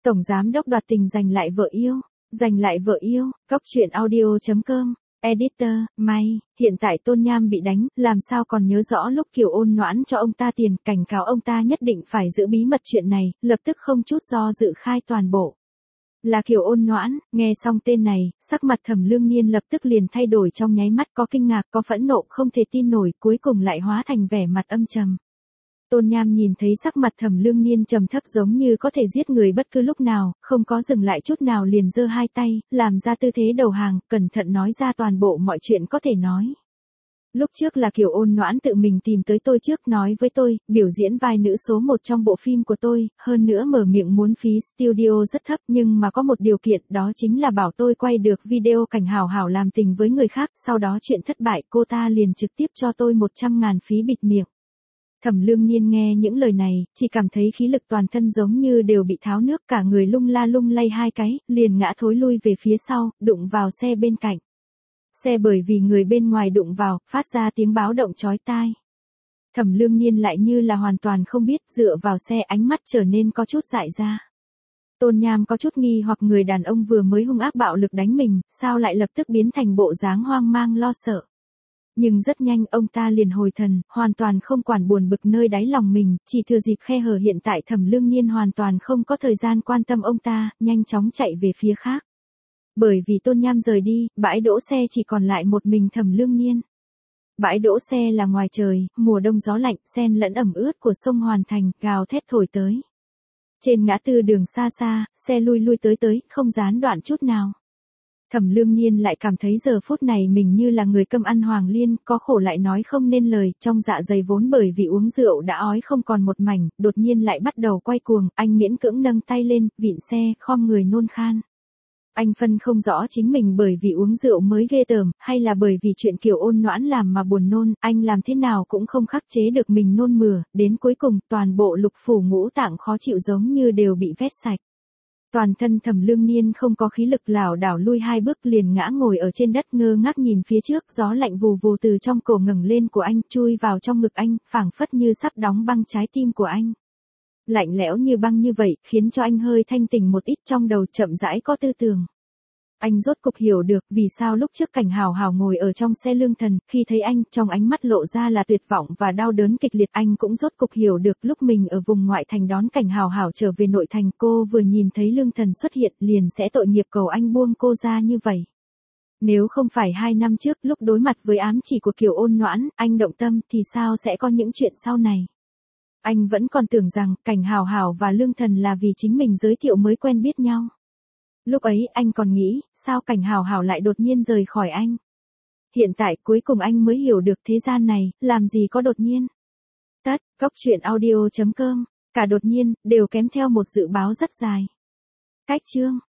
Tổng giám đốc đoạt tình giành lại vợ yêu. Giành lại vợ yêu, Cóc truyện audio.com. Editor, May, hiện tại Tôn Nham bị đánh, làm sao còn nhớ rõ lúc Kiều Ôn Noãn cho ông ta tiền, cảnh cáo ông ta nhất định phải giữ bí mật chuyện này, lập tức không chút do dự khai toàn bộ. Là Kiều Ôn Noãn, nghe xong tên này, sắc mặt Thẩm Lương Nhiên lập tức liền thay đổi trong nháy mắt, có kinh ngạc, có phẫn nộ, không thể tin nổi, cuối cùng lại hóa thành vẻ mặt âm trầm. Tôn Nham nhìn thấy sắc mặt Thẩm Lương Nhiên trầm thấp giống như có thể giết người bất cứ lúc nào, không có dừng lại chút nào liền giơ hai tay, làm ra tư thế đầu hàng, cẩn thận nói ra toàn bộ mọi chuyện có thể nói. Lúc trước là Kiều Ôn Noãn tự mình tìm tới tôi trước, nói với tôi, biểu diễn vai nữ số 1 trong bộ phim của tôi, hơn nữa mở miệng muốn phí studio rất thấp, nhưng mà có một điều kiện, đó chính là bảo tôi quay được video cảnh Hảo Hảo làm tình với người khác, sau đó chuyện thất bại, cô ta liền trực tiếp cho tôi 100.000 phí bịt miệng. Thẩm Lương Nhiên nghe những lời này, chỉ cảm thấy khí lực toàn thân giống như đều bị tháo nước, cả người lung la lung lay hai cái, liền ngã thối lui về phía sau, đụng vào xe bên cạnh. Xe bởi vì người bên ngoài đụng vào, phát ra tiếng báo động chói tai. Thẩm Lương Nhiên lại như là hoàn toàn không biết, dựa vào xe, ánh mắt trở nên có chút dại ra. Tôn Nham có chút nghi hoặc, người đàn ông vừa mới hung ác bạo lực đánh mình, sao lại lập tức biến thành bộ dáng hoang mang lo sợ. Nhưng rất nhanh ông ta liền hồi thần, hoàn toàn không quản buồn bực nơi đáy lòng mình, chỉ thừa dịp khe hở hiện tại Thẩm Lương Nhiên hoàn toàn không có thời gian quan tâm ông ta, nhanh chóng chạy về phía khác. Bởi vì Tôn Nham rời đi, bãi đỗ xe chỉ còn lại một mình Thẩm Lương Nhiên. Bãi đỗ xe là ngoài trời, mùa đông gió lạnh, xen lẫn ẩm ướt của sông Hoàn Thành, gào thét thổi tới. Trên ngã tư đường xa xa, xe lui lui tới tới, không gián đoạn chút nào. Thẩm Lương Nhiên lại cảm thấy giờ phút này mình như là người cơm ăn hoàng liên, có khổ lại nói không nên lời, trong dạ dày vốn bởi vì uống rượu đã ói không còn một mảnh, đột nhiên lại bắt đầu quay cuồng, anh miễn cưỡng nâng tay lên, vịn xe, khom người nôn khan. Anh phân không rõ chính mình bởi vì uống rượu mới ghê tởm, hay là bởi vì chuyện Kiều Ôn Noãn làm mà buồn nôn, anh làm thế nào cũng không khắc chế được mình nôn mửa, đến cuối cùng toàn bộ lục phủ ngũ tạng khó chịu giống như đều bị vét sạch. Toàn thân Thẩm Lương Nhiên không có khí lực, lảo đảo lui hai bước liền ngã ngồi ở trên đất, ngơ ngác nhìn phía trước, gió lạnh vù vù từ trong cổ ngẩng lên của anh, chui vào trong ngực anh, phảng phất như sắp đóng băng trái tim của anh. Lạnh lẽo như băng như vậy, khiến cho anh hơi thanh tỉnh một ít, trong đầu chậm rãi có tư tưởng. Anh rốt cục hiểu được vì sao lúc trước cảnh Hảo Hảo ngồi ở trong xe Lương Thần, khi thấy anh, trong ánh mắt lộ ra là tuyệt vọng và đau đớn kịch liệt, anh cũng rốt cục hiểu được lúc mình ở vùng ngoại thành đón cảnh Hảo Hảo trở về nội thành, cô vừa nhìn thấy Lương Thần xuất hiện liền sẽ tội nghiệp cầu anh buông cô ra như vậy. Nếu không phải 2 năm trước lúc đối mặt với ám chỉ của Kiều Ôn Noãn, anh động tâm thì sao sẽ có những chuyện sau này. Anh vẫn còn tưởng rằng cảnh Hảo Hảo và Lương Thần là vì chính mình giới thiệu mới quen biết nhau. Lúc ấy anh còn nghĩ, sao cảnh Hảo Hảo lại đột nhiên rời khỏi anh. Hiện tại cuối cùng anh mới hiểu được thế gian này, làm gì có đột nhiên. Tất, Cóc truyện audio.com, cả đột nhiên, đều kém theo một dự báo rất dài. Cách chương.